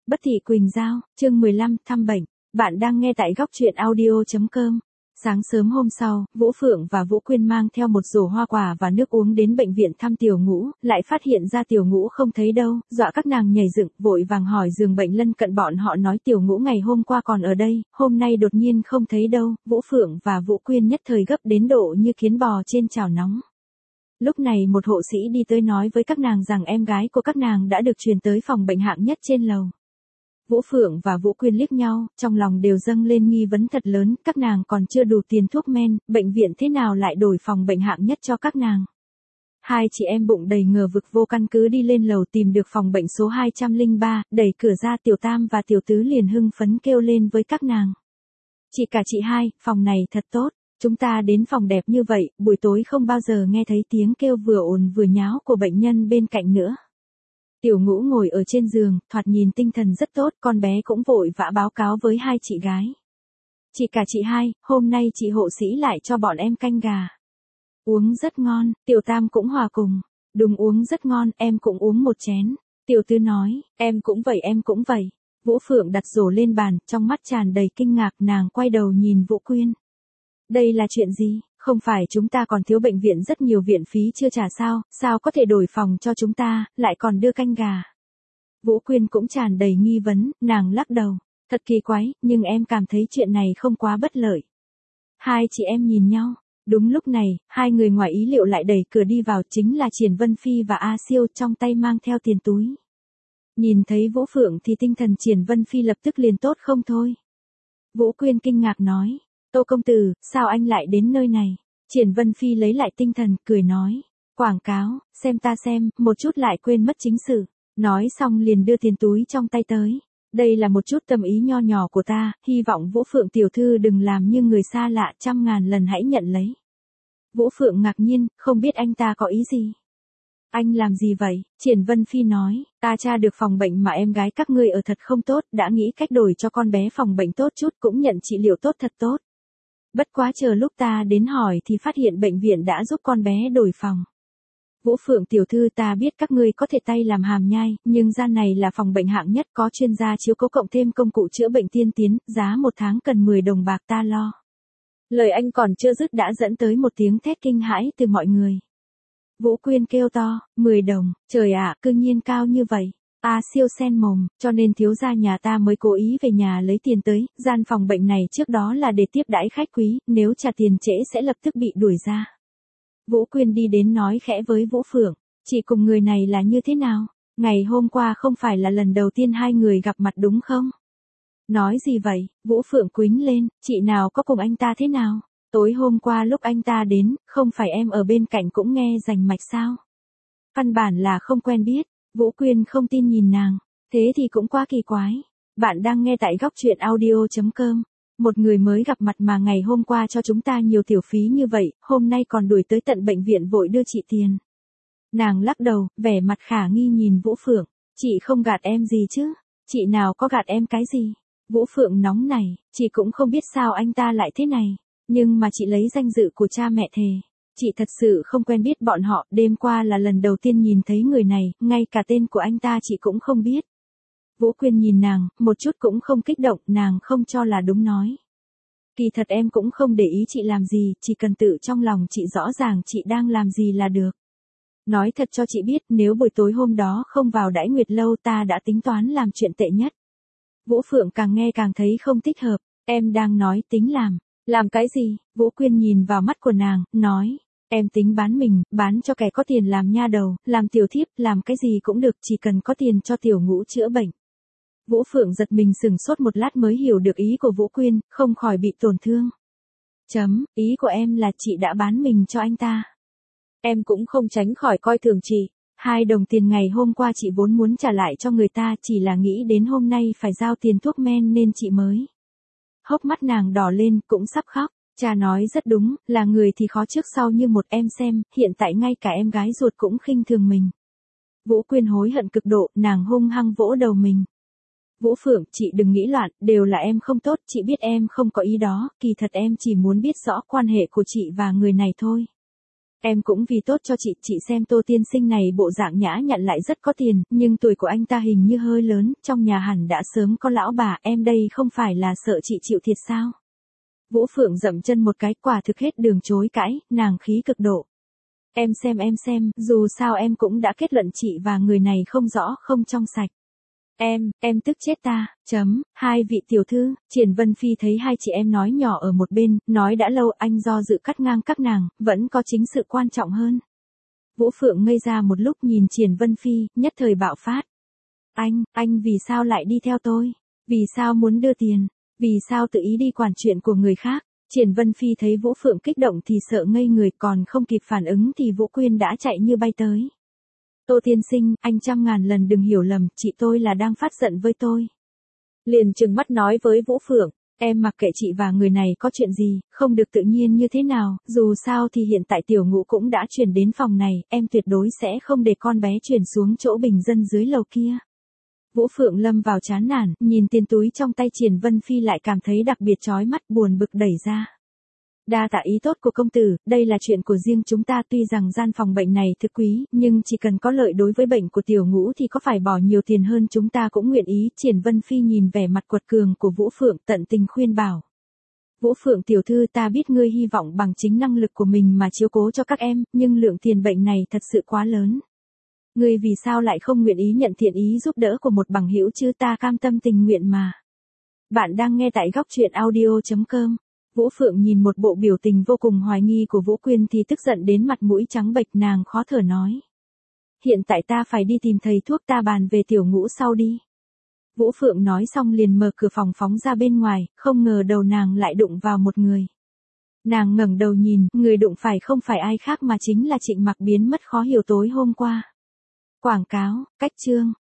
Bất Thị Quỳnh Giao, chương 15, thăm bệnh. Bạn đang nghe tại góc truyện audio.com. Sáng sớm hôm sau, Vũ Phượng và Vũ Quyên mang theo một rổ hoa quả và nước uống đến bệnh viện thăm Tiểu Ngũ, lại phát hiện ra Tiểu Ngũ không thấy đâu, dọa các nàng nhảy dựng, vội vàng hỏi giường bệnh lân cận bọn họ nói Tiểu Ngũ ngày hôm qua còn ở đây, hôm nay đột nhiên không thấy đâu. Vũ Phượng và Vũ Quyên nhất thời gấp đến độ như kiến bò trên chảo nóng. Lúc này một hộ sĩ đi tới nói với các nàng rằng em gái của các nàng đã được truyền tới phòng bệnh hạng nhất trên lầu. Vũ Phượng và Vũ Quyên liếc nhau, trong lòng đều dâng lên nghi vấn thật lớn, các nàng còn chưa đủ tiền thuốc men, bệnh viện thế nào lại đổi phòng bệnh hạng nhất cho các nàng. Hai chị em bụng đầy ngờ vực vô căn cứ đi lên lầu tìm được phòng bệnh số 203, đẩy cửa ra Tiểu Tam và Tiểu Tứ liền hưng phấn kêu lên với các nàng. Chị cả chị hai, phòng này thật tốt. Chúng ta đến phòng đẹp như vậy, buổi tối không bao giờ nghe thấy tiếng kêu vừa ồn vừa nháo của bệnh nhân bên cạnh nữa. Tiểu Ngũ ngồi ở trên giường, thoạt nhìn tinh thần rất tốt, con bé cũng vội vã báo cáo với hai chị gái. Chị cả chị hai, hôm nay chị hộ sĩ lại cho bọn em canh gà. Uống rất ngon, Tiểu Tam cũng hòa cùng. Đúng, uống rất ngon, em cũng uống một chén. Tiểu Tư nói, em cũng vậy. Vũ Phượng đặt rổ lên bàn, trong mắt tràn đầy kinh ngạc, nàng quay đầu nhìn Vũ Quyên. Đây là chuyện gì, không phải chúng ta còn thiếu bệnh viện rất nhiều viện phí chưa trả sao có thể đổi phòng cho chúng ta, lại còn đưa canh gà. Vũ Quyên cũng tràn đầy nghi vấn, nàng lắc đầu, thật kỳ quái, nhưng em cảm thấy chuyện này không quá bất lợi. Hai chị em nhìn nhau, đúng lúc này, hai người ngoài ý liệu lại đẩy cửa đi vào, chính là Triển Vân Phi và A Siêu, trong tay mang theo tiền túi. Nhìn thấy Vũ Phượng thì tinh thần Triển Vân Phi lập tức liền tốt không thôi. Vũ Quyên kinh ngạc nói. Tô công tử, sao anh lại đến nơi này? Triển Vân Phi lấy lại tinh thần, cười nói. Quảng cáo, xem ta xem, một chút lại quên mất chính sự. Nói xong liền đưa tiền túi trong tay tới. Đây là một chút tâm ý nho nhỏ của ta, hy vọng Vũ Phượng tiểu thư đừng làm như người xa lạ, 100.000 lần hãy nhận lấy. Vũ Phượng ngạc nhiên, không biết anh ta có ý gì. Anh làm gì vậy? Triển Vân Phi nói, ta tra được phòng bệnh mà em gái các ngươi ở thật không tốt, đã nghĩ cách đổi cho con bé phòng bệnh tốt chút, cũng nhận trị liệu tốt thật tốt. Bất quá chờ lúc ta đến hỏi thì phát hiện bệnh viện đã giúp con bé đổi phòng. Vũ Phượng tiểu thư, ta biết các ngươi có thể tay làm hàm nhai, nhưng gian này là phòng bệnh hạng nhất, có chuyên gia chiếu cố cộng thêm công cụ chữa bệnh tiên tiến, giá một tháng cần 10 đồng bạc ta lo. Lời anh còn chưa dứt đã dẫn tới một tiếng thét kinh hãi từ mọi người. Vũ Quyên kêu to, 10 đồng, trời ạ, cư nhiên cao như vậy. A Siêu sen mồm, cho nên thiếu gia nhà ta mới cố ý về nhà lấy tiền tới, gian phòng bệnh này trước đó là để tiếp đãi khách quý, nếu trả tiền trễ sẽ lập tức bị đuổi ra. Vũ Quyên đi đến nói khẽ với Vũ Phượng, chị cùng người này là như thế nào? Ngày hôm qua không phải là lần đầu tiên hai người gặp mặt đúng không? Nói gì vậy? Vũ Phượng quýnh lên, chị nào có cùng anh ta thế nào? Tối hôm qua lúc anh ta đến, không phải em ở bên cạnh cũng nghe rành mạch sao? Căn bản là không quen biết. Vũ Quyên không tin nhìn nàng, thế thì cũng quá kỳ quái. Bạn đang nghe tại góc truyện audio.com. Một người mới gặp mặt mà ngày hôm qua cho chúng ta nhiều tiểu phí như vậy, hôm nay còn đuổi tới tận bệnh viện vội đưa chị tiền. Nàng lắc đầu, vẻ mặt khả nghi nhìn Vũ Phượng, chị không gạt em gì chứ, chị nào có gạt em cái gì. Vũ Phượng nóng này, chị cũng không biết sao anh ta lại thế này, nhưng mà chị lấy danh dự của cha mẹ thề. Chị thật sự không quen biết bọn họ, đêm qua là lần đầu tiên nhìn thấy người này, ngay cả tên của anh ta chị cũng không biết. Vũ Quyên nhìn nàng, một chút cũng không kích động, nàng không cho là đúng nói. Kỳ thật em cũng không để ý chị làm gì, chỉ cần tự trong lòng chị rõ ràng chị đang làm gì là được. Nói thật cho chị biết, nếu buổi tối hôm đó không vào Đãi Nguyệt lâu ta đã tính toán làm chuyện tệ nhất. Vũ Phượng càng nghe càng thấy không thích hợp, em đang nói tính làm cái gì? Vũ Quyên nhìn vào mắt của nàng, nói. Em tính bán mình, bán cho kẻ có tiền làm nha đầu, làm tiểu thiếp, làm cái gì cũng được, chỉ cần có tiền cho Tiểu Ngũ chữa bệnh. Vũ Phượng giật mình sửng sốt một lát mới hiểu được ý của Vũ Quyên, không khỏi bị tổn thương. Ý của em là chị đã bán mình cho anh ta. Em cũng không tránh khỏi coi thường chị. 2 đồng tiền ngày hôm qua chị vốn muốn trả lại cho người ta, chỉ là nghĩ đến hôm nay phải giao tiền thuốc men nên chị mới. Hốc mắt nàng đỏ lên, cũng sắp khóc. Cha nói rất đúng, là người thì khó trước sau như một, em xem, hiện tại ngay cả em gái ruột cũng khinh thường mình. Vũ Quyên hối hận cực độ, nàng hung hăng vỗ đầu mình. Vũ Phượng, chị đừng nghĩ loạn, đều là em không tốt, chị biết em không có ý đó, kỳ thật em chỉ muốn biết rõ quan hệ của chị và người này thôi. Em cũng vì tốt cho chị xem Tô tiên sinh này bộ dạng nhã nhặn lại rất có tiền, nhưng tuổi của anh ta hình như hơi lớn, trong nhà hẳn đã sớm có lão bà, em đây không phải là sợ chị chịu thiệt sao? Vũ Phượng dậm chân một cái, quả thực hết đường chối cãi, nàng khí cực độ. Em xem, dù sao em cũng đã kết luận chị và người này không rõ, không trong sạch. Em tức chết ta, hai vị tiểu thư, Triển Vân Phi thấy hai chị em nói nhỏ ở một bên, nói đã lâu anh do dự cắt ngang các nàng, vẫn có chính sự quan trọng hơn. Vũ Phượng ngây ra một lúc nhìn Triển Vân Phi, nhất thời bạo phát. Anh vì sao lại đi theo tôi? Vì sao muốn đưa tiền? Vì sao tự ý đi quản chuyện của người khác? Triển Vân Phi thấy Vũ Phượng kích động thì sợ ngây người, còn không kịp phản ứng thì Vũ Quyên đã chạy như bay tới. Tô tiên sinh, anh trăm ngàn lần đừng hiểu lầm, chị tôi là đang phát giận với tôi. Liền trừng mắt nói với Vũ Phượng, em mặc kệ chị và người này có chuyện gì, không được tự nhiên như thế nào, dù sao thì hiện tại Tiểu Ngũ cũng đã chuyển đến phòng này, em tuyệt đối sẽ không để con bé chuyển xuống chỗ bình dân dưới lầu kia. Vũ Phượng lâm vào chán nản, nhìn tiền túi trong tay Triển Vân Phi lại cảm thấy đặc biệt chói mắt, buồn bực đẩy ra. Đa tạ ý tốt của công tử, đây là chuyện của riêng chúng ta, tuy rằng gian phòng bệnh này thực quý, nhưng chỉ cần có lợi đối với bệnh của Tiểu Ngũ thì có phải bỏ nhiều tiền hơn chúng ta cũng nguyện ý. Triển Vân Phi nhìn vẻ mặt quật cường của Vũ Phượng tận tình khuyên bảo. Vũ Phượng tiểu thư, ta biết ngươi hy vọng bằng chính năng lực của mình mà chiếu cố cho các em, nhưng lượng tiền bệnh này thật sự quá lớn. Ngươi vì sao lại không nguyện ý nhận thiện ý giúp đỡ của một bằng hữu chứ? Ta cam tâm tình nguyện mà. Bạn đang nghe tại góc truyện audio.com. Vũ Phượng nhìn một bộ biểu tình vô cùng hoài nghi của Vũ Quyên thì tức giận đến mặt mũi trắng bệch, nàng khó thở nói. Hiện tại ta phải đi tìm thầy thuốc, ta bàn về Tiểu Ngũ sau đi. Vũ Phượng nói xong liền mở cửa phòng phóng ra bên ngoài, không ngờ đầu nàng lại đụng vào một người. Nàng ngẩng đầu nhìn, người đụng phải không phải ai khác mà chính là Trịnh Mặc biến mất khó hiểu tối hôm qua. Quảng cáo, cách chương.